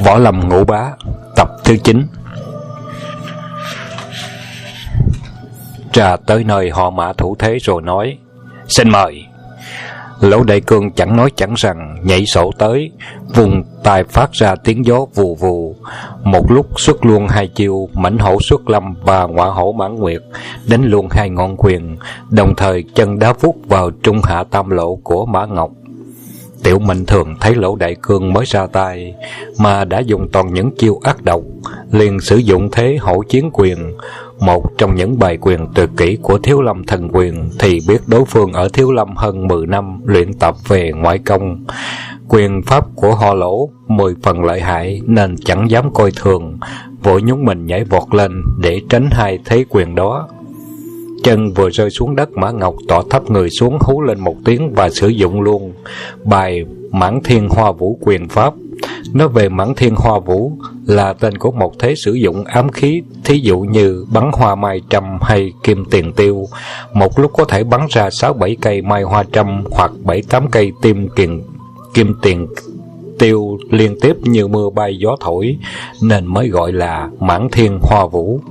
Võ Lâm Ngũ Bá tập thứ 9. Ra tới nơi họ Mã thủ thế rồi nói: "Xin mời." Lỗ Đại Cương chẳng nói chẳng rằng nhảy sổ tới, vùng tay phát ra tiếng gió vù vù. Một lúc xuất luôn hai chiêu Mãnh Hổ Xuất Lâm và Ngọa Hổ Mãn Nguyệt, đánh luôn hai ngọn quyền, đồng thời chân đá vút vào trung hạ tam lộ của Mã Ngọc. Tiểu Mệnh Thường thấy Lỗ Đại Cương mới ra tay mà đã dùng toàn những chiêu ác độc, liền sử dụng thế Hổ Chiến Quyền, một trong những bài quyền tuyệt kỹ của Thiếu Lâm Thần Quyền, thì biết đối phương ở Thiếu Lâm hơn 10 năm luyện tập về ngoại công. Quyền pháp của họ Lỗ 10 phần lợi hại nên chẳng dám coi thường, vội nhún mình nhảy vọt lên để tránh hai thế quyền đó. Chân vừa rơi xuống đất, Mã Ngọc tỏ thấp người xuống, hú lên một tiếng và sử dụng luôn bài Mãn Thiên Hoa Vũ quyền pháp. Nói về Mãn Thiên Hoa Vũ là tên của một thế sử dụng ám khí, thí dụ như bắn hoa mai trăm hay kim tiền tiêu, một lúc có thể bắn ra 6-7 cây mai hoa trăm hoặc 7-8 cây kim tiền tiêu liên tiếp như mưa bay gió thổi, nên mới gọi là Mãn Thiên Hoa Vũ.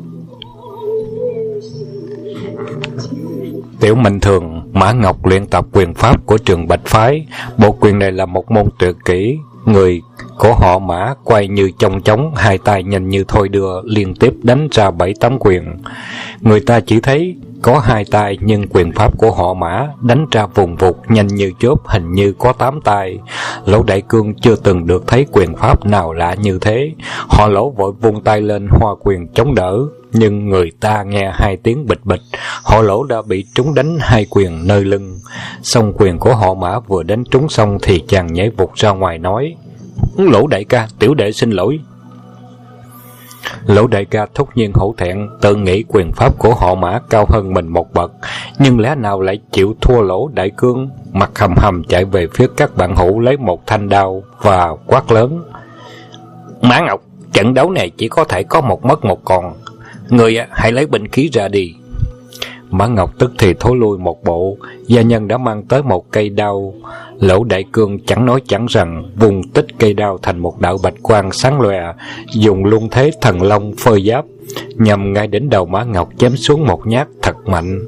Tiểu Mệnh Thường, Mã Ngọc luyện tập quyền pháp của Trường Bạch Phái. Bộ quyền này là một môn tuyệt kỹ. Người của họ Mã quay như chong chóng, hai tay nhanh như thôi đưa, liên tiếp đánh ra 7-8 quyền. Người ta chỉ thấy có hai tay, nhưng quyền pháp của họ Mã đánh ra vùng vụt nhanh như chớp, hình như có 8 tay. Lỗ Đại Cương chưa từng được thấy quyền pháp nào lạ như thế. Họ Lỗ vội vung tay lên hoa quyền chống đỡ, nhưng người ta nghe hai tiếng bịch bịch, họ Lỗ đã bị trúng đánh hai quyền nơi lưng. Xong quyền của họ Mã vừa đánh trúng xong thì chàng nhảy vụt ra ngoài nói: "Lỗ đại ca, tiểu đệ xin lỗi." Lỗ đại ca thốt nhiên hổ thẹn, tự nghĩ quyền pháp của họ Mã cao hơn mình một bậc, nhưng lẽ nào lại chịu thua Lỗ Đại Cương. Mặt hầm hầm chạy về phía các bạn hữu, lấy một thanh đao và quát lớn: "Mã Ngọc, trận đấu này chỉ có thể có một mất một còn, người hãy lấy binh khí ra đi." Mã Ngọc tức thì thối lui một bộ, gia nhân đã mang tới một cây đao. Lỗ Đại Cương chẳng nói chẳng rằng vùng tích cây đao thành một đạo bạch quang sáng lòe, dùng luôn thế thần long phơi giáp, nhằm ngay đến đầu Mã Ngọc chém xuống một nhát thật mạnh.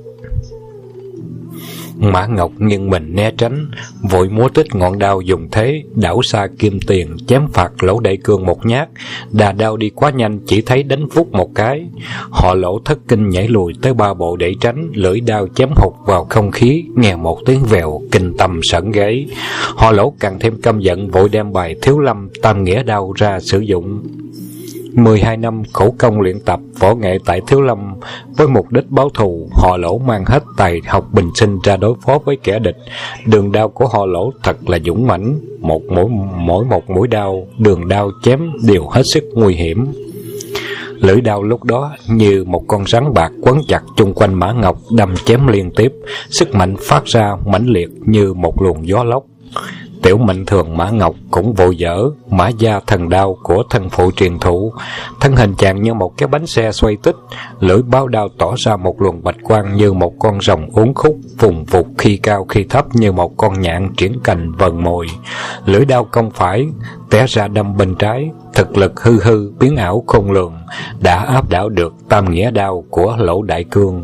Mã Ngọc nghiêng mình né tránh, vội múa tích ngọn đao dùng thế đảo xa kim tiền chém phạt Lỗ Đại Cương một nhát. Đà đao đi quá nhanh, chỉ thấy đánh vút một cái. Họ Lỗ thất kinh nhảy lùi tới 3 bộ để tránh, lưỡi đao chém hụt vào không khí, nghe một tiếng vèo kinh tâm sởn gáy. Họ Lỗ càng thêm căm giận, vội đem bài Thiếu Lâm Tam Nghĩa Đao ra sử dụng. 12 năm khổ công luyện tập võ nghệ tại Thiếu Lâm, với mục đích báo thù, họ Lỗ mang hết tài học bình sinh ra đối phó với kẻ địch. Đường đao của họ Lỗ thật là dũng mãnh, mỗi một mũi đao, đường đao chém đều hết sức nguy hiểm. Lưỡi đao lúc đó như một con rắn bạc quấn chặt chung quanh Mã Ngọc, đâm chém liên tiếp, sức mạnh phát ra mãnh liệt như một luồng gió lốc. Tiểu Mệnh Thường Mã Ngọc cũng vội dở Mã Gia Thần Đao của thân phụ truyền thụ. Thân hình chàng như một cái bánh xe xoay tích, lưỡi bao đao tỏ ra một luồng bạch quang như một con rồng uốn khúc, vùng vụt khi cao khi thấp như một con nhạn triển cành vần mồi. Lưỡi đao công phải té ra đâm bên trái, thực lực hư hư biến ảo khôn lường, đã áp đảo được Tam Nghĩa Đao của Lỗ Đại Cương.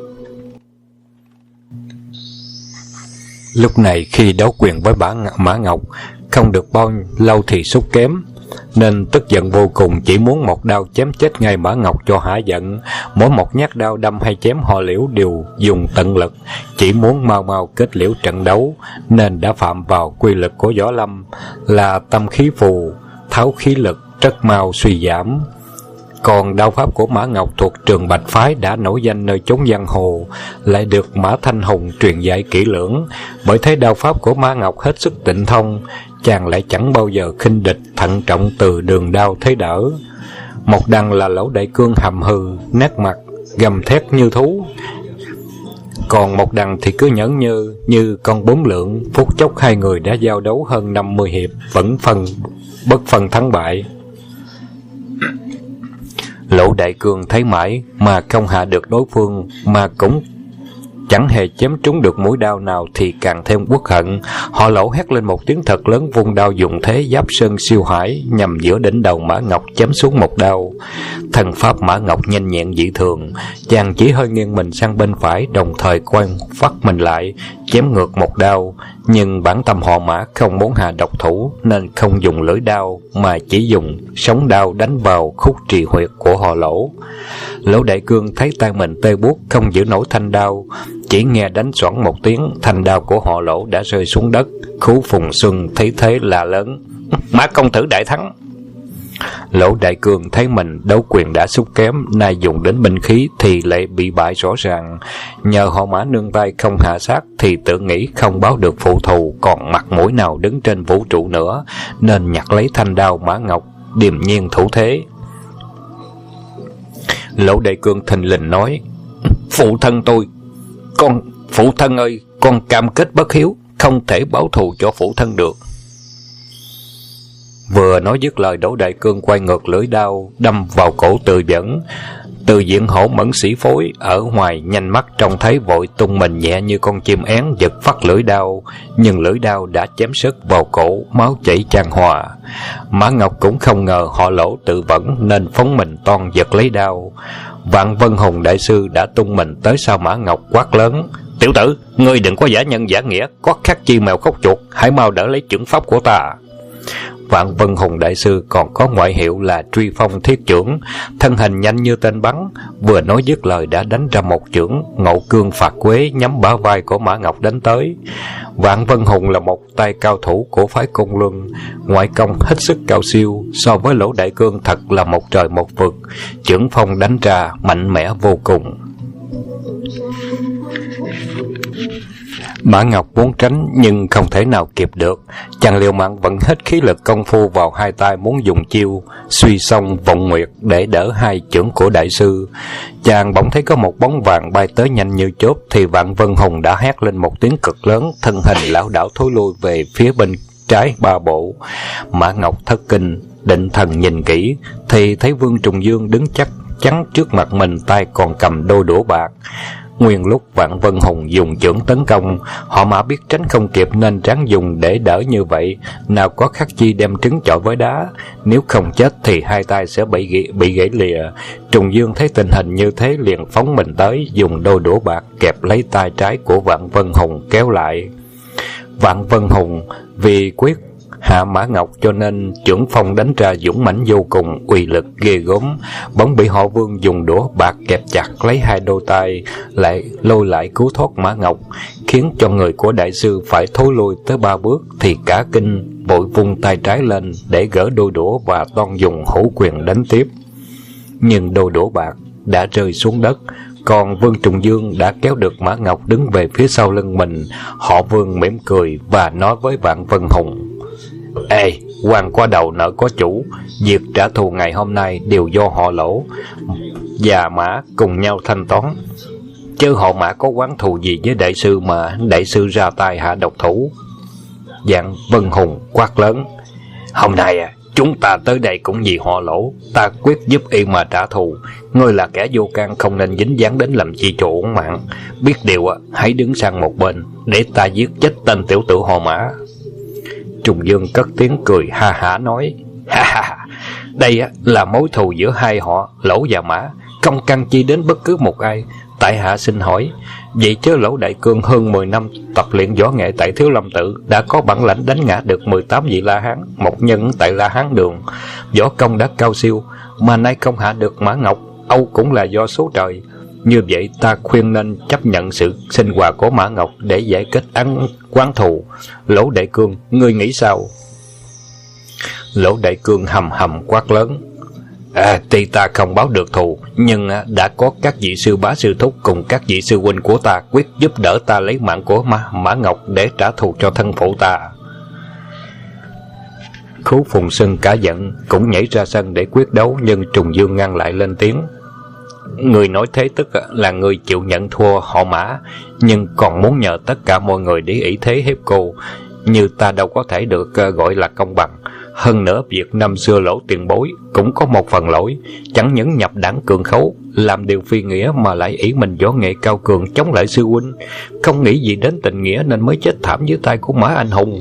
Lúc này khi đấu quyền với Mã Ngọc không được bao lâu thì sút kém, nên tức giận vô cùng, chỉ muốn một đao chém chết ngay Mã Ngọc cho hả giận. Mỗi một nhát đao đâm hay chém họ Liễu đều dùng tận lực, chỉ muốn mau mau kết liễu trận đấu, nên đã phạm vào quy lực của võ lâm là tâm khí phù, tháo khí lực, rất mau suy giảm. Còn đao pháp của Mã Ngọc thuộc Trường Bạch Phái đã nổi danh nơi chốn giang hồ, lại được Mã Thanh Hùng truyền dạy kỹ lưỡng. Bởi thế đao pháp của Mã Ngọc hết sức tịnh thông, chàng lại chẳng bao giờ khinh địch, thận trọng từ đường đao thế đỡ. Một đằng là Lỗ Đại Cương hầm hừ, nét mặt gầm thét như thú, còn một đằng thì cứ nhẫn như con bướm lượn. Phút chốc hai người đã giao đấu hơn 50 hiệp, vẫn bất phân thắng bại. Lỗ Đại Cương thấy mãi mà không hạ được đối phương, mà cũng chẳng hề chém trúng được mũi đao nào thì càng thêm uất hận. Họ Lỗ hét lên một tiếng thật lớn, vung đao dùng thế giáp sơn siêu hải nhằm giữa đỉnh đầu Mã Ngọc chém xuống một đao. Thần pháp Mã Ngọc nhanh nhẹn dị thường, chàng chỉ hơi nghiêng mình sang bên phải, đồng thời quay vắt mình lại chém ngược một đao. Nhưng bản tâm họ Mã không muốn hạ độc thủ nên không dùng lưỡi đao mà chỉ dùng sống đao đánh vào khúc trì huyệt của họ Lỗ. Lỗ Đại Cương thấy tay mình tê buốt, không giữ nổi thanh đao, chỉ nghe đánh xoảng một tiếng, thanh đao của họ Lỗ đã rơi xuống đất. Khú Phùng Xuân thấy thế là lớn: Mã công tử đại thắng! Lỗ Đại Cương thấy mình đấu quyền đã sút kém, nay dùng đến binh khí thì lại bị bại rõ ràng. Nhờ họ Mã nương tay không hạ sát thì tự nghĩ không báo được phụ thù, còn mặt mũi nào đứng trên vũ trụ nữa, nên nhặt lấy thanh đao Mã Ngọc điềm nhiên thủ thế. Lỗ Đại Cương thình lình nói: Phụ thân phụ thân ơi, con cam kết bất hiếu, không thể báo thù cho phụ thân được. Vừa nói dứt lời, Đỗ Đại Cương quay ngược lưỡi đao đâm vào cổ Từ Dẫn. Từ Diện hổ mẫn sĩ phối ở ngoài nhanh mắt trông thấy, vội tung mình nhẹ như con chim én giật phát lưỡi đao, nhưng lưỡi đao đã chém sức vào cổ, máu chảy chan hòa. Mã Ngọc cũng không ngờ họ Lỗ tự vẫn nên phóng mình toan giật lấy đao. Vạn Vân Hùng đại sư đã tung mình tới sau Mã Ngọc quát lớn: Tiểu tử, ngươi đừng có giả nhân giả nghĩa, có khác chi mèo khóc chuột, hãy mau đỡ lấy chưởng pháp của ta. Vạn Vân Hùng đại sư còn có ngoại hiệu là Truy Phong Thiết Chưởng, thân hình nhanh như tên bắn, vừa nói dứt lời đã đánh ra một chưởng Ngộ Cương Phạt Quế nhắm bả vai của Mã Ngọc đánh tới. Vạn Vân Hùng là một tay cao thủ của phái Côn Luân, ngoại công hết sức cao siêu, so với Lỗ Đại Cương thật là một trời một vực, chưởng phong đánh ra mạnh mẽ vô cùng. Mã Ngọc muốn tránh nhưng không thể nào kịp được, chàng liều mạng vận hết khí lực công phu vào hai tay, muốn dùng chiêu Suy Song Vọng Nguyệt để đỡ hai chưởng của đại sư. Chàng bỗng thấy có một bóng vàng bay tới nhanh như chớp, thì Vạn Vân Hùng đã hét lên một tiếng cực lớn, thân hình lảo đảo thối lui về phía bên trái ba bộ. Mã Ngọc thất kinh, định thần nhìn kỹ thì thấy Vương Trùng Dương đứng chắc chắn trước mặt mình, tay còn cầm đôi đũa bạc. Nguyên lúc Vạn Vân Hùng dùng chưởng tấn công, họ Mã biết tránh không kịp nên ráng dùng để đỡ như vậy, nào có khác chi đem trứng chọi với đá, nếu không chết thì hai tay sẽ bị gãy lìa. Trùng Dương thấy tình hình như thế liền phóng mình tới, dùng đôi đũa bạc kẹp lấy tay trái của Vạn Vân Hùng kéo lại. Vạn Vân Hùng vì quyết hạ Mã Ngọc cho nên chưởng phong đánh ra dũng mãnh vô cùng, uy lực ghê gớm, bỗng bị họ Vương dùng đũa bạc kẹp chặt lấy hai đôi tay, lại lôi lại cứu thoát Mã Ngọc, khiến cho người của đại sư phải thối lui tới 3 bước, thì cả kinh vội vung tay trái lên để gỡ đôi đũa và toan dùng hữu quyền đánh tiếp. Nhưng đôi đũa bạc đã rơi xuống đất, còn Vương Trùng Dương đã kéo được Mã Ngọc đứng về phía sau lưng mình. Họ Vương mỉm cười và nói với Vạn Vân Hùng: Ê, quan qua đầu nợ có chủ, việc trả thù ngày hôm nay đều do họ Lỗ và Mã cùng nhau thanh toán, chứ họ Mã có oán thù gì với đại sư mà đại sư ra tay hạ độc thủ. Vạn Vân Hùng quát lớn: Hôm nay chúng ta tới đây cũng vì họ Lỗ, ta quyết giúp y mà trả thù. Ngươi là kẻ vô can, không nên dính dáng đến làm chi cho uổng mạng. Biết điều hãy đứng sang một bên để ta giết chết tên tiểu tử họ Mã. Trùng Dương cất tiếng cười ha hả nói: Ha ha, đây là mối thù giữa hai họ Lỗ và Mã, không căn chi đến bất cứ một ai. Tại hạ xin hỏi, vậy chứ Lỗ Đại Cương hơn 10 năm tập luyện võ nghệ tại Thiếu Lâm Tự, đã có bản lãnh đánh ngã được 18 vị La Hán, một nhân tại La Hán Đường, võ công đã cao siêu, mà nay không hạ được Mã Ngọc, âu cũng là do số trời. Như vậy ta khuyên nên chấp nhận sự sinh hoạt của Mã Ngọc để giải kết oán thù. Lỗ Đại Cương, ngươi nghĩ sao? Lỗ Đại Cương hầm hầm quát lớn: Tuy ta không báo được thù, nhưng đã có các vị sư bá sư thúc cùng các vị sư huynh của ta quyết giúp đỡ ta lấy mạng của Mã Ngọc để trả thù cho thân phụ ta. Khú Phùng Xuân cả giận cũng nhảy ra sân để quyết đấu, nhưng Trùng Dương ngăn lại lên tiếng: Người nói thế tức là người chịu nhận thua họ Mã, nhưng còn muốn nhờ tất cả mọi người để ý thế hiếp cô, như ta đâu có thể được gọi là công bằng. Hơn nữa việc năm xưa Lỗ tiền bối cũng có một phần lỗi, chẳng những nhập đảng cường khấu, làm điều phi nghĩa mà lại ỷ mình võ nghệ cao cường chống lại sư huynh, không nghĩ gì đến tình nghĩa nên mới chết thảm dưới tay của Mã Anh Hùng.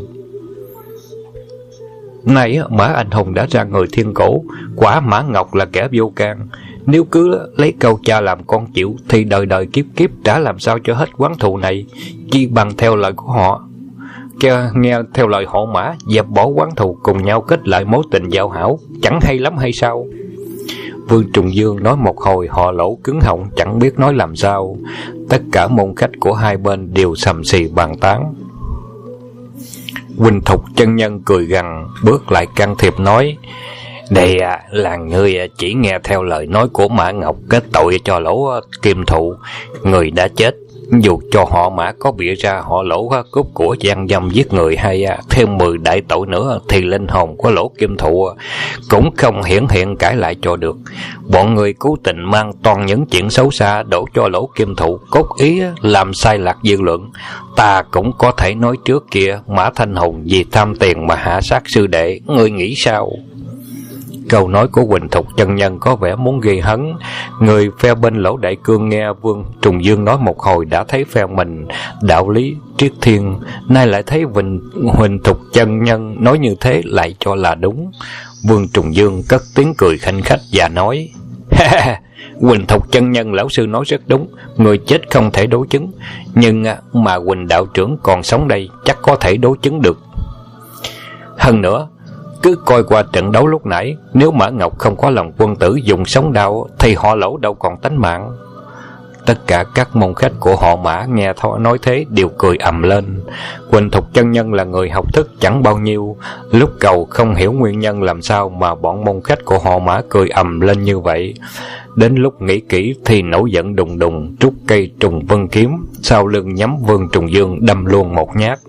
Nay Mã Anh Hùng đã ra người thiên cổ, quả Mã Ngọc là kẻ vô can. Nếu cứ lấy câu cha làm con chịu thì đời đời kiếp kiếp đã làm sao cho hết oán thù này. Chi bằng theo lời của họ, nghe theo lời họ Mã, dẹp bỏ oán thù, cùng nhau kết lại mối tình giao hảo, chẳng hay lắm hay sao? Vương Trùng Dương nói một hồi, họ Lỗ cứng họng chẳng biết nói làm sao. Tất cả môn khách của hai bên đều sầm xì bàn tán. Huỳnh Thục chân nhân cười gằn, bước lại can thiệp nói: Đây là người chỉ nghe theo lời nói của Mã Ngọc kết tội cho Lỗ Kim Thụ. Người đã chết, dù cho họ Mã có bịa ra họ Lỗ cướp của gian dâm giết người hay thêm 10 đại tội nữa, thì linh hồn của Lỗ Kim Thụ cũng không hiển hiện cãi lại cho được. Bọn người cố tình mang toàn những chuyện xấu xa đổ cho Lỗ Kim Thụ, cốt ý làm sai lạc dư luận. Ta cũng có thể nói trước kia Mã Thanh Hùng vì tham tiền mà hạ sát sư đệ, ngươi nghĩ sao? Câu nói của Huỳnh Thục chân nhân có vẻ muốn gây hấn. Người phe bên Lỗ Đại Cương nghe Vương Trùng Dương nói một hồi đã thấy phe mình đạo lý triết thiên, nay lại thấy Huỳnh Thục chân nhân nói như thế lại cho là đúng. Vương Trùng Dương cất tiếng cười khanh khách và nói: Huỳnh Thục chân nhân lão sư nói rất đúng, người chết không thể đối chứng, nhưng mà Huỳnh đạo trưởng còn sống đây chắc có thể đối chứng được. Hơn nữa, cứ coi qua trận đấu lúc nãy, nếu Mã Ngọc không có lòng quân tử dùng sống đao thì họ Lỗ đâu còn tánh mạng. Tất cả các môn khách của họ Mã nghe nói thế đều cười ầm lên. Huỳnh Thục chân nhân là người học thức chẳng bao nhiêu, lúc cầu không hiểu nguyên nhân làm sao mà bọn môn khách của họ Mã cười ầm lên như vậy. Đến lúc nghĩ kỹ thì nổi giận đùng đùng rút cây Trùng Vân kiếm sau lưng nhắm Vương Trùng Dương đâm luôn một nhát.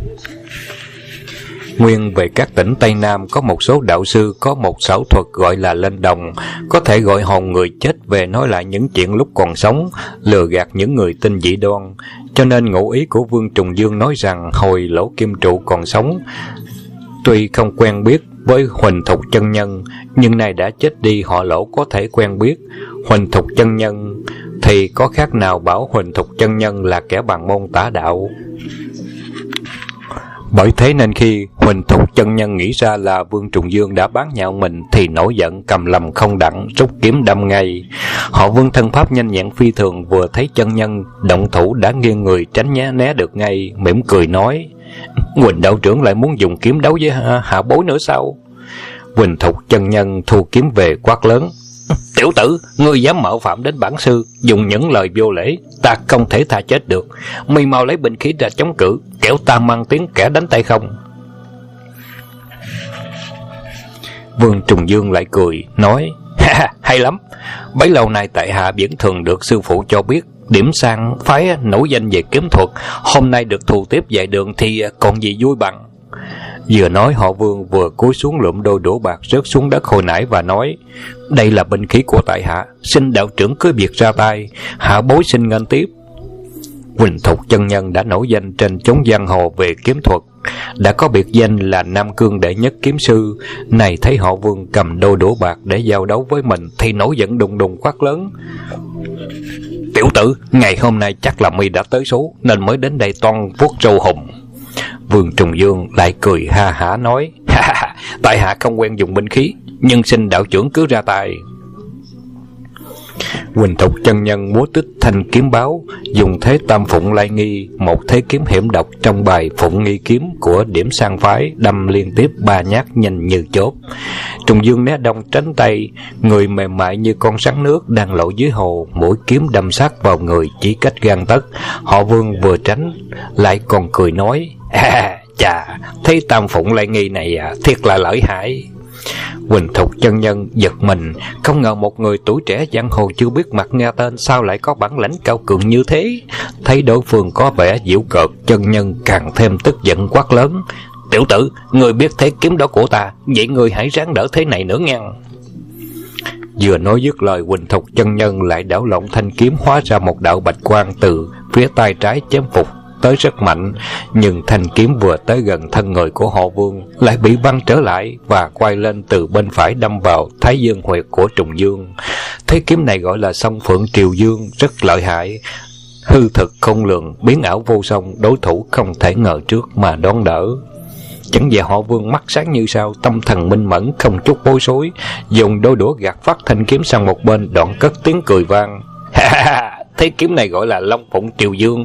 Nguyên về các tỉnh Tây Nam có một số đạo sư có một xảo thuật gọi là lên đồng, có thể gọi hồn người chết về nói lại những chuyện lúc còn sống, lừa gạt những người tin dị đoan. Cho nên ngụ ý của Vương Trùng Dương nói rằng hồi Lỗ Kim Trụ còn sống, tuy không quen biết với Huỳnh Thục chân nhân, nhưng nay đã chết đi họ Lỗ có thể quen biết. Huỳnh Thục chân nhân thì có khác nào bảo Huỳnh Thục chân nhân là kẻ bằng môn tả đạo. Bởi thế nên khi Huỳnh Thục chân nhân nghĩ ra là Vương Trùng Dương đã bán nhạo mình thì nổi giận cầm lầm không đặng, rút kiếm đâm ngay. Họ Vương thân pháp nhanh nhẹn phi thường, vừa thấy chân nhân động thủ đã nghiêng người tránh né được ngay, mỉm cười nói: Huỳnh đạo trưởng lại muốn dùng kiếm đấu với hạ bối nữa sao? Huỳnh Thục chân nhân thu kiếm về quát lớn: Tiểu tử, ngươi dám mạo phạm đến bản sư, dùng những lời vô lễ, ta không thể tha chết được. Mi mau lấy binh khí ra chống cự, kẻo ta mang tiếng kẻ đánh tay không. Vương Trùng Dương lại cười nói: Hay lắm, bấy lâu nay tại hạ vẫn thường được sư phụ cho biết điểm sang phái nổi danh về kiếm thuật, hôm nay được thù tiếp dạy đường thì còn gì vui bằng. Vừa nói họ Vương vừa cúi xuống lượm đôi đũa bạc rớt xuống đất hồi nãy và nói: Đây là binh khí của tại hạ, xin đạo trưởng cứ việc ra tay, hạ bối xin nghênh tiếp. Huỳnh Thục chân nhân đã nổi danh trên chốn giang hồ về kiếm thuật, đã có biệt danh là Nam Cương đệ nhất kiếm sư. Này thấy họ Vương cầm đôi đũa bạc để giao đấu với mình thì nổi giận đùng đùng quát lớn: Tiểu tử, ngày hôm nay chắc là mi đã tới số nên mới đến đây toan vuốt râu hùng. Vương Trùng Dương lại cười ha hả nói: Tại hạ không quen dùng binh khí, nhưng xin đạo trưởng cứ ra tay. Huỳnh Thục chân nhân múa tích thanh kiếm báo, dùng thế tam phụng lai nghi, một thế kiếm hiểm độc trong bài phụng nghi kiếm của điểm sang phái, đâm liên tiếp 3 nhát nhanh như chớp. Trùng Dương né đông tránh tay, người mềm mại như con rắn nước đang lội dưới hồ, mũi kiếm đâm sát vào người chỉ cách gang tấc. Họ Vương vừa tránh lại còn cười nói: Chà, thế tam phụng lai nghi này thiệt là lợi hại. Huỳnh Thục chân nhân giật mình, không ngờ một người tuổi trẻ giang hồ chưa biết mặt nghe tên sao lại có bản lãnh cao cường như thế. Thấy đối phương có vẻ giễu cợt, chân nhân càng thêm tức giận quát lớn: Tiểu tử, người biết thế kiếm đó của ta, vậy người hãy ráng đỡ thế này nữa nghe. Vừa nói dứt lời, Huỳnh Thục chân nhân lại đảo lộn thanh kiếm, hóa ra một đạo bạch quang từ phía tay trái chém phục tới rất mạnh, nhưng thanh kiếm vừa tới gần thân người của Họ Vương lại bị văng trở lại và quay lên từ bên phải đâm vào Thái Dương huyệt của Trùng Dương. Thế kiếm này gọi là Song Phượng Triều Dương, rất lợi hại, hư thực không lường, biến ảo vô song, đối thủ không thể ngờ trước mà đón đỡ. Chẳng về Họ Vương mắt sáng như sao, tâm thần minh mẫn, không chút bối rối, dùng đôi đũa gạt phát thanh kiếm sang một bên, đoạn cất tiếng cười vang. Thế kiếm này gọi là Long Phụng Triều Dương,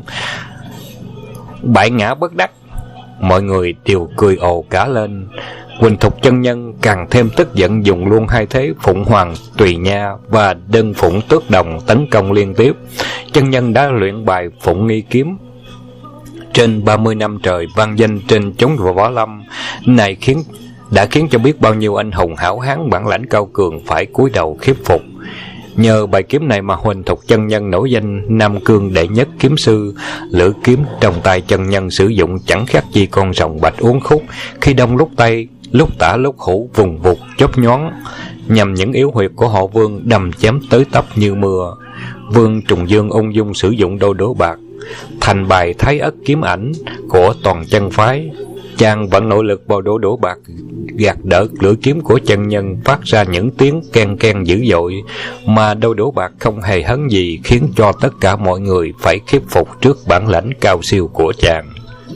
bại ngã bất đắc. Mọi người đều cười ồ cả lên. Huỳnh Thục chân nhân càng thêm tức giận, dùng luôn hai thế Phụng Hoàng Tùy Nha và Đơn Phụng Tước Đồng tấn công liên tiếp. Chân nhân đã luyện bài Phụng Nghi kiếm trên 30 năm trời, vang danh trên chốn võ lâm này đã khiến cho biết bao nhiêu anh hùng hảo hán bản lãnh cao cường phải cúi đầu khiếp phục. Nhờ bài kiếm này mà Huỳnh Thục chân nhân nổi danh Nam Cương đệ nhất kiếm sư. Lưỡi kiếm trong tay chân nhân sử dụng chẳng khác gì con rồng bạch uốn khúc, khi đông lúc tây, lúc tả lúc hữu, vùng vụt chớp nhoáng, nhằm những yếu huyệt của Họ Vương đâm chém tới tấp như mưa. Vương Trùng Dương ung dung sử dụng đôi đũa bạc thành bài Thái Ất kiếm ảnh của toàn chân phái. Chàng vẫn nội lực vào đôi đũa bạc gạt đỡ lưỡi kiếm của chân nhân, phát ra những tiếng ken ken dữ dội, mà đôi đũa bạc không hề hấn gì, khiến cho tất cả mọi người phải khiếp phục trước bản lãnh cao siêu của chàng.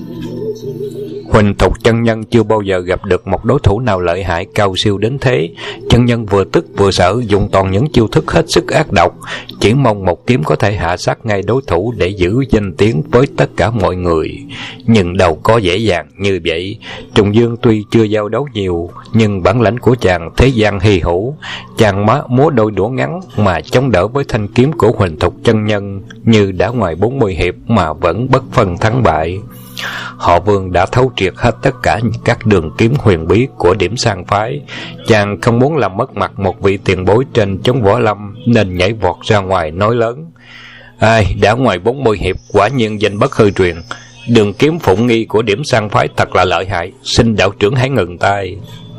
Huỳnh Thục chân nhân chưa bao giờ gặp được một đối thủ nào lợi hại cao siêu đến thế. Chân nhân vừa tức vừa sợ, dùng toàn những chiêu thức hết sức ác độc, chỉ mong một kiếm có thể hạ sát ngay đối thủ để giữ danh tiếng với tất cả mọi người. Nhưng đâu có dễ dàng như vậy. Trùng Dương tuy chưa giao đấu nhiều, nhưng bản lãnh của chàng thế gian hy hữu. Chàng múa đôi đũa ngắn mà chống đỡ với thanh kiếm của Huỳnh Thục chân nhân, như đã ngoài 40 hiệp mà vẫn bất phân thắng bại. Họ Vương đã thấu triệt hết tất cả các đường kiếm huyền bí của Điểm Sang phái. Chàng không muốn làm mất mặt một vị tiền bối trên chốn võ lâm, nên nhảy vọt ra ngoài nói lớn: Ai, đã ngoài 40 hiệp, quả nhiên danh bất hư truyền. Đường kiếm Phụng Nghi của Điểm Sang phái thật là lợi hại, xin đạo trưởng hãy ngừng tay.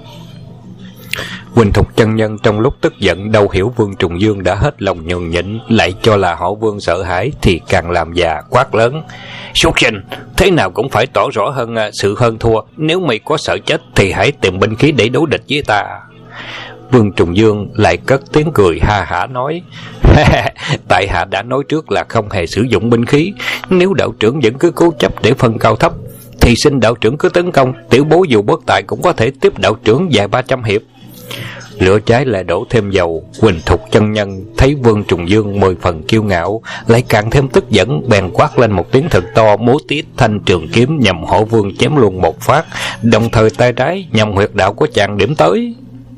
Huỳnh Thục chân nhân trong lúc tức giận đâu hiểu Vương Trùng Dương đã hết lòng nhường nhịn, lại cho là Họ Vương sợ hãi thì càng làm già quát lớn: Súc sinh, thế nào cũng phải tỏ rõ hơn sự hơn thua. Nếu mày có sợ chết thì hãy tìm binh khí để đấu địch với ta. Vương Trùng Dương lại cất tiếng cười ha hả nói: Tại hạ đã nói trước là không hề sử dụng binh khí. Nếu đạo trưởng vẫn cứ cố chấp để phân cao thấp thì xin đạo trưởng cứ tấn công. Tiểu bối dù bất tài cũng có thể tiếp đạo trưởng vài 300 hiệp. Lửa cháy lại đổ thêm dầu. Huỳnh Thục chân nhân thấy Vương Trùng Dương 10 phần kiêu ngạo, lại càng thêm tức giận, bèn quát lên một tiếng thật to, múa tít thanh trường kiếm nhằm Họ Vương chém luôn một phát, đồng thời tay trái nhằm huyệt đạo của chàng điểm tới.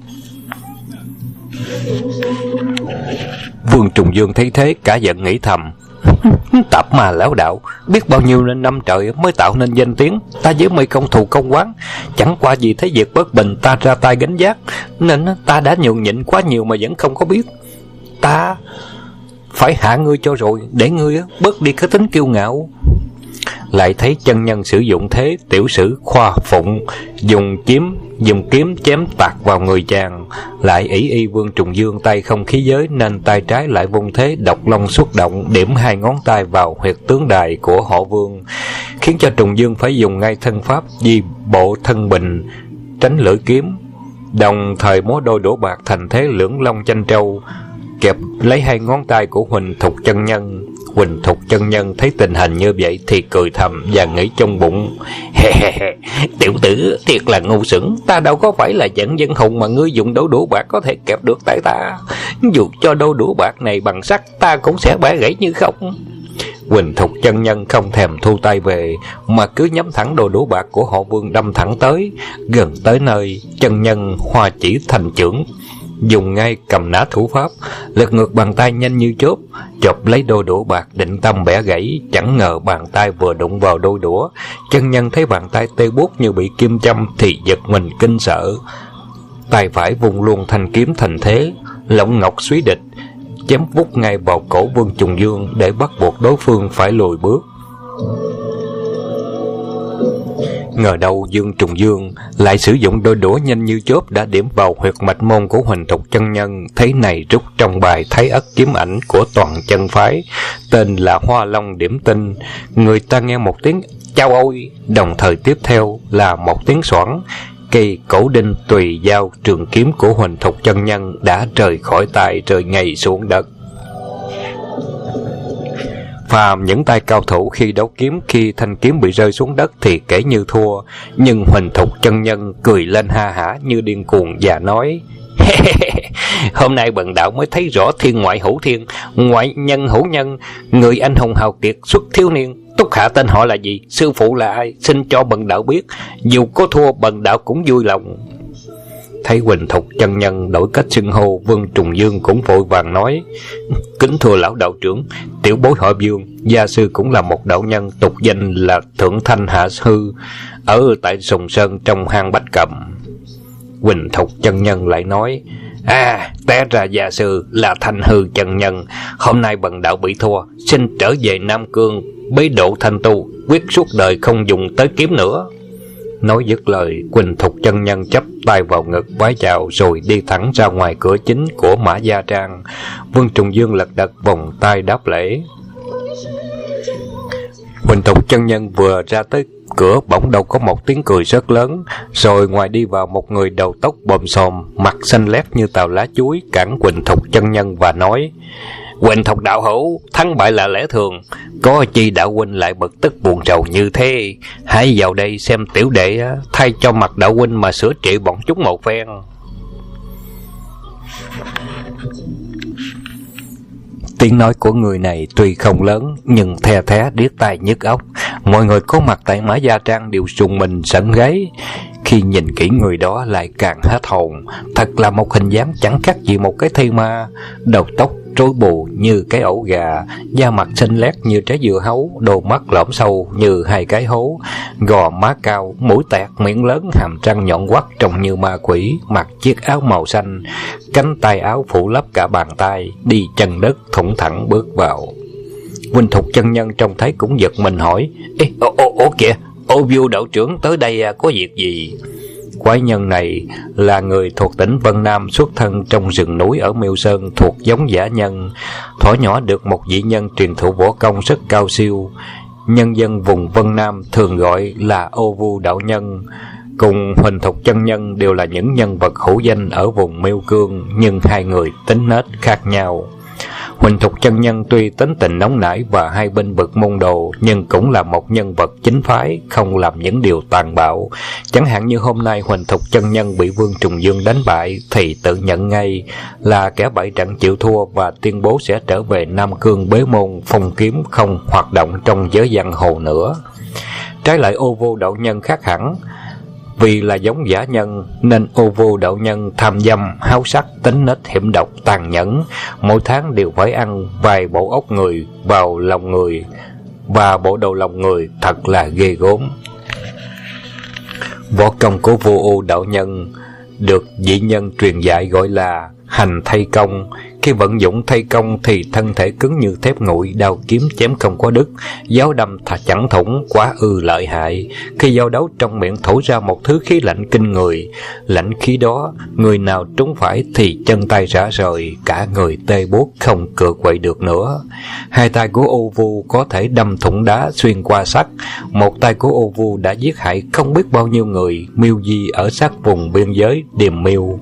Vương Trùng Dương thấy thế cả giận nghĩ thầm: Tạp mà lão đạo, biết bao nhiêu năm trời mới tạo nên danh tiếng. Ta với mày công thù công oán, chẳng qua gì thấy việc bất bình ta ra tay gánh vác, nên ta đã nhường nhịn quá nhiều mà vẫn không có biết. Ta phải hạ ngươi cho rồi, để ngươi bớt đi cái tính kiêu ngạo. Lại thấy chân nhân sử dụng thế tiểu sử khoa phụng, dùng kiếm chém tạt vào người chàng. Lại ỷ y Vương Trùng Dương tay không khí giới, nên tay trái lại vung thế độc long xuất động, điểm 2 ngón tay vào huyệt tướng đài của Họ Vương, khiến cho Trùng Dương phải dùng ngay thân pháp di bộ thân bình tránh lưỡi kiếm, đồng thời múa đôi đũa bạc thành thế lưỡng long tranh trâu, kẹp lấy 2 ngón tay của Huỳnh Thục chân nhân. Huỳnh Thục chân nhân thấy tình hình như vậy thì cười thầm và nghĩ trong bụng: Tiểu tử thiệt là ngu xuẩn, ta đâu có phải là giận dân hùng mà ngươi dùng đôi đũa bạc có thể kẹp được tại ta. Dù cho đôi đũa bạc này bằng sắt, ta cũng sẽ bẻ gãy như không. Huỳnh Thục chân nhân không thèm thu tay về, mà cứ nhắm thẳng đôi đũa bạc của Họ Vương đâm thẳng tới. Gần tới nơi, chân nhân hoa chỉ thành chưởng, dùng ngay cầm nã thủ pháp, lật ngược bàn tay nhanh như chớp, chộp lấy đôi đũa bạc định tâm bẻ gãy. Chẳng ngờ bàn tay vừa đụng vào đôi đũa, chân nhân thấy bàn tay tê buốt như bị kim châm thì giật mình kinh sợ. Tay phải vùng luôn thanh kiếm thành thế lộng ngọc suý địch, chém vút ngay vào cổ Vương Trùng Dương để bắt buộc đối phương phải lùi bước. Ngờ đâu Dương Trùng Dương lại sử dụng đôi đũa nhanh như chớp đã điểm vào huyệt mạch môn của Huỳnh Thục chân nhân. Thế này rút trong bài Thái Ất kiếm ảnh của toàn chân phái, tên là Hoa Long điểm tinh. Người ta nghe một tiếng chao ôi, đồng thời tiếp theo là một tiếng xoảng. Cây cổ đinh tùy dao trường kiếm của Huỳnh Thục chân nhân đã rời khỏi tay, rơi ngay xuống đất. Phàm những tay cao thủ khi đấu kiếm, khi thanh kiếm bị rơi xuống đất thì kể như thua, nhưng Huỳnh Thục chân nhân cười lên ha hả như điên cuồng và nói: hôm nay bần đạo mới thấy rõ thiên ngoại hữu thiên, ngoại nhân hữu nhân, người anh hùng hào kiệt xuất thiếu niên. Túc hạ tên họ là gì, sư phụ là ai, xin cho bần đạo biết, dù có thua bần đạo cũng vui lòng. Thấy Huỳnh Thục chân nhân đổi cách xưng hô, Vương Trùng Dương cũng vội vàng nói: kính thưa lão đạo trưởng, tiểu bối họ Vương, gia sư cũng là một đạo nhân, tục danh là Thượng Thanh Hạ Hư, ở tại Sùng Sơn trong hang Bách Cầm. Huỳnh Thục chân nhân lại nói: té ra gia sư là Thanh Hư chân nhân, hôm nay bần đạo bị thua, xin trở về Nam Cương bế độ thanh tu, quyết suốt đời không dùng tới kiếm nữa. Nói dứt lời, Huỳnh Thục chân nhân chắp tay vào ngực vái chào rồi đi thẳng ra ngoài cửa chính của Mã Gia Trang. Vương Trùng Dương lật đật vòng tay đáp lễ. Huỳnh Thục chân nhân vừa ra tới cửa, bỗng đâu có một tiếng cười rất lớn, rồi ngoài đi vào một người đầu tóc bồm xồm, mặt xanh lét như tàu lá chuối, cản Huỳnh Thục chân nhân và nói: Huỳnh Thục đạo hữu, thắng bại là lẽ thường, có chi đạo huynh lại bực tức buồn rầu như thế? Hãy vào đây xem tiểu đệ thay cho mặt đạo huynh mà sửa trị bọn chúng một phen. Tiếng nói của người này tuy không lớn nhưng the thé điếc tai nhức óc. Mọi người có mặt tại Mã Gia Trang đều rùng mình sởn gáy. Khi nhìn kỹ người đó lại càng hết hồn. Thật là một hình dáng chẳng khác gì một cái thây ma. Đầu tóc rối bù như cái ổ gà, da mặt xanh lét như trái dưa hấu, đôi mắt lõm sâu như hai cái hố, gò má cao, mũi tẹt, miệng lớn, hàm răng nhọn quắt trông như ma quỷ, mặc chiếc áo màu xanh, cánh tay áo phủ lấp cả bàn tay, đi chân đất thủng thẳng bước vào. Huỳnh Thục chân nhân trông thấy cũng giật mình hỏi: ủa kìa, Ô Vu đạo trưởng tới đây có việc gì? Quái nhân này là người thuộc tỉnh Vân Nam, xuất thân trong rừng núi ở Miêu Sơn, thuộc giống dã nhân. Thuở nhỏ được một vị nhân truyền thụ võ công rất cao siêu, nhân dân vùng Vân Nam thường gọi là Ô Vu đạo nhân. Cùng Huỳnh Thục chân nhân đều là những nhân vật hữu danh ở vùng Miêu Cương, nhưng hai người tính nết khác nhau. Huỳnh Thục chân nhân tuy tính tình nóng nảy và hai bên vực môn đồ, nhưng cũng là một nhân vật chính phái, không làm những điều tàn bạo. Chẳng hạn như hôm nay Huỳnh Thục chân nhân bị Vương Trùng Dương đánh bại thì tự nhận ngay là kẻ bại trận chịu thua và tuyên bố sẽ trở về Nam Cương bế môn phong kiếm, không hoạt động trong giới giang hồ nữa. Trái lại Ô Vô đạo nhân khác hẳn. Vì là giống dã nhân nên Ô Vô đạo nhân tham dâm, háo sắc, tính nết hiểm độc, tàn nhẫn, mỗi tháng đều phải ăn vài bộ óc người vào lòng người, và bộ đầu lòng người thật là ghê gớm. Võ công của Vô Ô đạo nhân được vị nhân truyền dạy gọi là hành thay công. Khi vận dụng thay công thì thân thể cứng như thép nguội, đao kiếm chém không có đứt, giáo đâm chẳng thủng, quá lợi hại. Khi giao đấu trong miệng thổi ra một thứ khí lạnh kinh người, lãnh khí đó người nào trúng phải thì chân tay rã rời, cả người tê buốt không cựa quậy được nữa. Hai tay của Ô Vu có thể đâm thủng đá xuyên qua sắt, một tay của Ô Vu đã giết hại không biết bao nhiêu người miêu di ở sát vùng biên giới Điềm Miêu.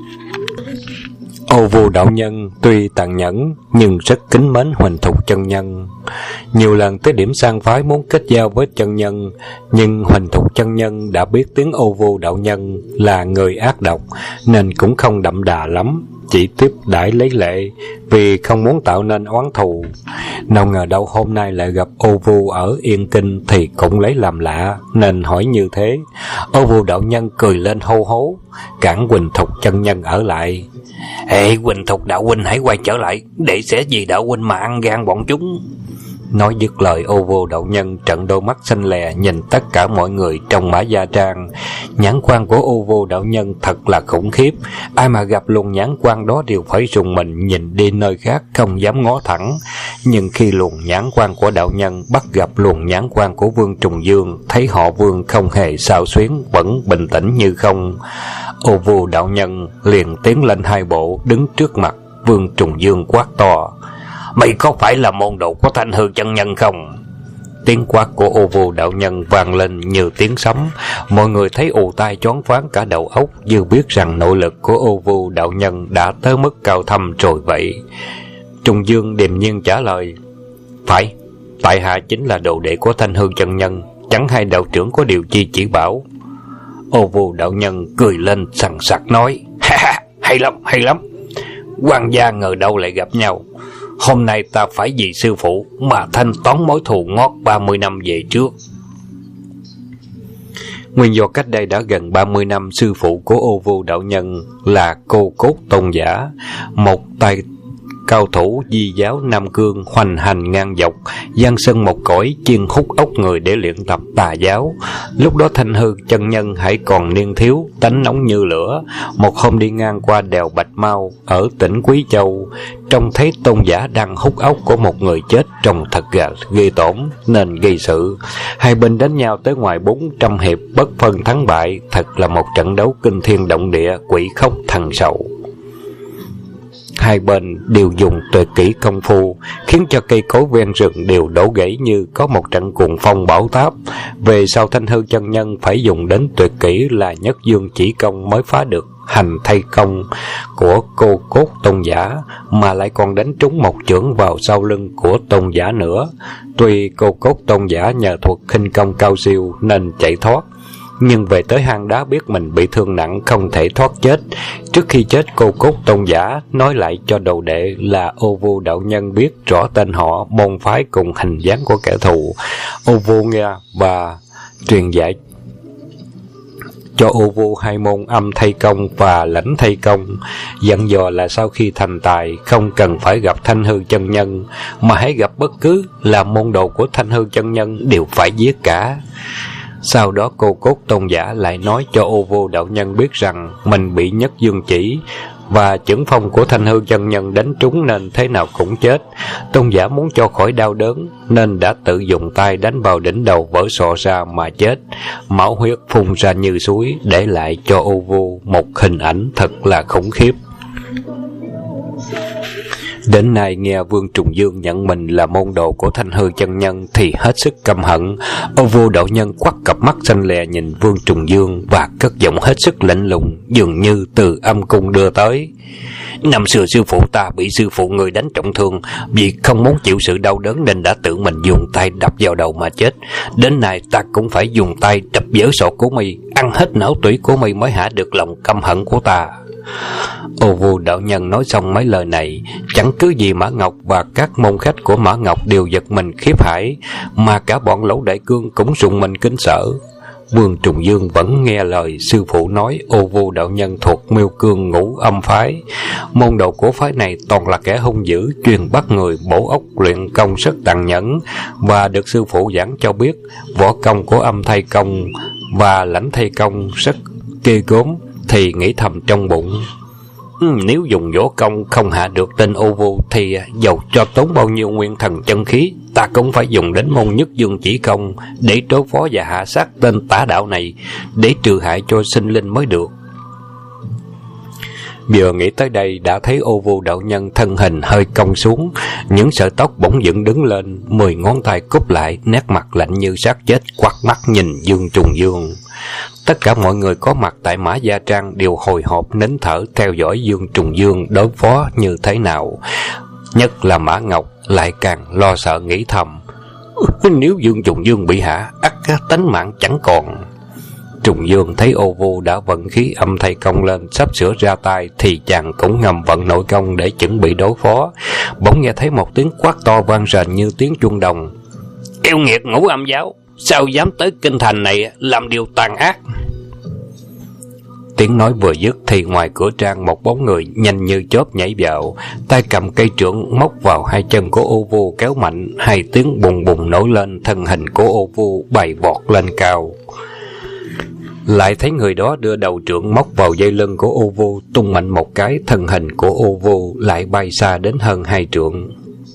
Ô Vu đạo nhân tuy tàn nhẫn nhưng rất kính mến Huỳnh Thục chân nhân. Nhiều lần tới điểm sang phái muốn kết giao với chân nhân, nhưng Huỳnh Thục chân nhân đã biết tiếng Ô Vu đạo nhân là người ác độc nên cũng không đậm đà lắm, chỉ tiếp đãi lấy lệ vì không muốn tạo nên oán thù. Nào ngờ đâu hôm nay lại gặp Ô Vu ở Yên Kinh thì cũng lấy làm lạ nên hỏi như thế. Ô Vu đạo nhân cười lên hô hố, cản Huỳnh Thục chân nhân ở lại. Huỳnh Thục đạo huynh hãy quay trở lại, để sẽ vì đạo huynh mà ăn gan bọn chúng. Nói dứt lời, Ô Vô đạo nhân trợn đôi mắt xanh lè nhìn tất cả mọi người trong Mã Gia Trang. Nhãn quan của Ô Vô đạo nhân thật là khủng khiếp, ai mà gặp luồng nhãn quan đó đều phải rùng mình, nhìn đi nơi khác không dám ngó thẳng. Nhưng khi luồng nhãn quan của đạo nhân bắt gặp luồng nhãn quan của Vương Trùng Dương, thấy họ Vương không hề xao xuyến, vẫn bình tĩnh như không. Ô Vô đạo nhân liền tiến lên 2 bộ, đứng trước mặt Vương Trùng Dương quát to: "Mày có phải là môn đồ của Thanh Hư chân nhân không?" Tiếng quát của Ô Vô đạo nhân vang lên như tiếng sấm. Mọi người thấy ù tai choáng váng cả đầu óc, như biết rằng nội lực của Ô Vô đạo nhân đã tới mức cao thâm rồi vậy. Trùng Dương điềm nhiên trả lời: "Phải, tại hạ chính là đồ đệ của Thanh Hư chân nhân, chẳng hay đạo trưởng có điều chi chỉ bảo." Ô Vô đạo nhân cười lên sằng sặc nói: "Ha ha, hay lắm, hay lắm. Quan gia ngờ đâu lại gặp nhau. Hôm nay ta phải vì sư phụ mà thanh toán mối thù ngót 30 năm về trước." Nguyên do cách đây đã gần 30 năm, sư phụ của Ô Vô đạo nhân là Cô Cốt Tôn giả, một tay cao thủ di giáo Nam Cương, hoành hành ngang dọc, giang sơn một cõi, chuyên hút ốc người để luyện tập tà giáo. Lúc đó Thanh Hư chân nhân hãy còn niên thiếu, tánh nóng như lửa. Một hôm đi ngang qua đèo Bạch Mau ở tỉnh Quý Châu, trông thấy tôn giả đang hút ốc của một người chết, trông thật ghê tởm nên gây sự. Hai bên đánh nhau tới ngoài 400 hiệp, bất phân thắng bại, thật là một trận đấu kinh thiên động địa, quỷ khóc thần sầu. Hai bên đều dùng tuyệt kỹ công phu, khiến cho cây cối ven rừng đều đổ gãy như có một trận cuồng phong bão táp. Về sau Thanh Hư chân nhân phải dùng đến tuyệt kỹ là Nhất Dương chỉ công mới phá được hành thay công của Cô Cốt tôn giả, mà lại còn đánh trúng một chưởng vào sau lưng của tôn giả nữa. Tuy Cô Cốt tôn giả nhờ thuật khinh công cao siêu nên chạy thoát, nhưng về tới hang đá biết mình bị thương nặng, không thể thoát chết. Trước khi chết, Cô Cốt tôn giả nói lại cho đầu đệ là Ô Vô đạo nhân biết rõ tên họ, môn phái cùng hình dáng của kẻ thù. Ô Vô nghe và truyền dạy cho Ô Vô 2 môn âm thay công và lãnh thay công, dặn dò là sau khi thành tài không cần phải gặp Thanh Hư chân nhân, mà hãy gặp bất cứ là môn đồ của Thanh Hư chân nhân đều phải giết cả. Sau đó Cô Cốt tôn giả lại nói cho Ô Vô đạo nhân biết rằng mình bị Nhất Dương chỉ và chưởng phong của Thanh Hư chân nhân đánh trúng nên thế nào cũng chết. Tôn giả muốn cho khỏi đau đớn nên đã tự dùng tay đánh vào đỉnh đầu, vỡ sọ ra mà chết. Máu huyết phun ra như suối, để lại cho Ô Vô một hình ảnh thật là khủng khiếp. Đến nay nghe Vương Trùng Dương nhận mình là môn đồ của Thanh Hư chân nhân thì hết sức căm hận. Ô Vô đạo nhân quắt cặp mắt xanh lè nhìn Vương Trùng Dương và cất giọng hết sức lạnh lùng, dường như từ âm cung đưa tới: "Năm xưa sư phụ ta bị sư phụ người đánh trọng thương, vì không muốn chịu sự đau đớn nên đã tự mình dùng tay đập vào đầu mà chết. Đến nay ta cũng phải dùng tay đập vỡ sọ của mi, ăn hết não tủy của mi mới hả được lòng căm hận của ta." Ô Vô đạo nhân nói xong mấy lời này, chẳng cứ gì Mã Ngọc và các môn khách của Mã Ngọc đều giật mình khiếp hãi, mà cả bọn Lỗ Đại Cương cũng rùng mình kính sợ. Vương Trùng Dương vẫn nghe lời sư phụ nói Ô Vô đạo nhân thuộc Miêu Cương Ngũ Âm phái. Môn đồ của phái này toàn là kẻ hung dữ, chuyên bắt người bổ ốc, luyện công rất tàn nhẫn, và được sư phụ giảng cho biết võ công của âm thay công và lãnh thay công rất ghê gớm, thì nghĩ thầm trong bụng: nếu dùng võ công không hạ được tên Ô Vô thì dầu cho tốn bao nhiêu nguyên thần chân khí, ta cũng phải dùng đến môn Nhất Dương chỉ công để đối phó và hạ sát tên tả đạo này, để trừ hại cho sinh linh mới được. Vừa nghĩ tới đây đã thấy Ô Vô đạo nhân thân hình hơi cong xuống, những sợi tóc bỗng dựng đứng lên, 10 ngón tay cúp lại, nét mặt lạnh như xác chết, quắt mắt nhìn Vương Trùng Dương. Tất cả mọi người có mặt tại Mã Gia Trang đều hồi hộp nín thở theo dõi Vương Trùng Dương đối phó như thế nào. Nhất là Mã Ngọc lại càng lo sợ nghĩ thầm: nếu Vương Trùng Dương bị hạ, ắt tánh mạng chẳng còn. Trùng Dương thấy Ô Vô đã vận khí âm thay công lên, sắp sửa ra tay, thì chàng cũng ngầm vận nội công để chuẩn bị đối phó. Bỗng nghe thấy một tiếng quát to vang rền như tiếng chuông đồng: "Yêu nghiệt Ngũ Âm giáo, sao dám tới kinh thành này làm điều tàn ác?" Tiếng nói vừa dứt thì ngoài cửa trang một bóng người nhanh như chớp nhảy vào, tay cầm cây trượng móc vào hai chân của ô vu kéo mạnh, hai tiếng bùng bùng nổi lên, thân hình của ô vu bay vọt lên cao. Lại thấy người đó đưa đầu trượng móc vào dây lưng của ô vu, tung mạnh một cái, thân hình của ô vu lại bay xa đến hơn 2 trượng.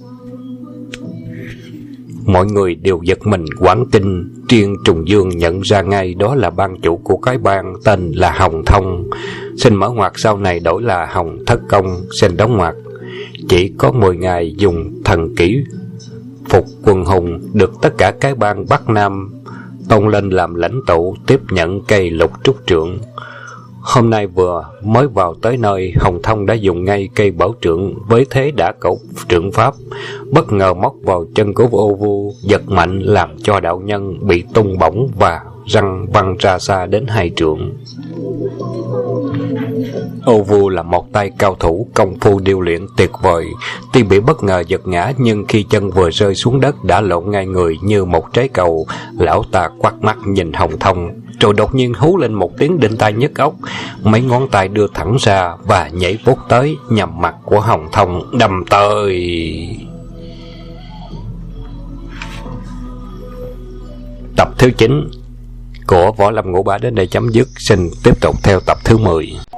Mọi người đều giật mình hoảng kinh, riêng Trùng Dương nhận ra ngay đó là ban chủ của cái bang tên là Hồng Thông, xin mở ngoặc sau này đổi là Hồng Thất Công, xin đóng ngoặc. Chỉ có 10 ngày dùng thần kỹ phục quần hùng, được tất cả cái bang Bắc Nam tôn lên làm lãnh tụ, tiếp nhận cây Lục Trúc Trượng. Hôm nay vừa mới vào tới nơi, Hồng Thông đã dùng ngay cây bảo trượng với thế đã cẩu trượng pháp, bất ngờ móc vào chân của ô vu, giật mạnh làm cho đạo nhân bị tung bổng và răng văng ra xa đến 2 trượng. Ô vu là một tay cao thủ, công phu điêu luyện tuyệt vời. Tuy bị bất ngờ giật ngã, nhưng khi chân vừa rơi xuống đất đã lộn ngay người như một trái cầu. Lão ta quắt mắt nhìn Hồng Thông, rồi đột nhiên hú lên một tiếng đinh tai nhức óc, mấy ngón tay đưa thẳng ra và nhảy vút tới, nhằm mặt của Hồng Thông đâm tới. Tập thứ 9 của Võ Lâm Ngũ Bá đến đây chấm dứt. Xin tiếp tục theo tập thứ 10.